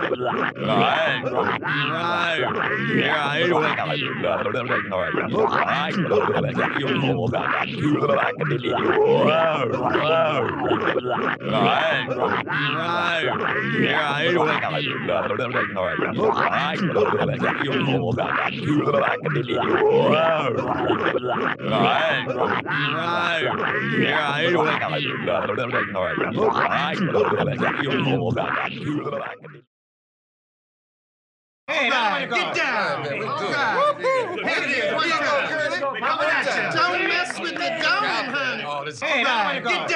Hey, now get down. All right. Hey, there, get down. Don't mess with the dome, honey. All right, get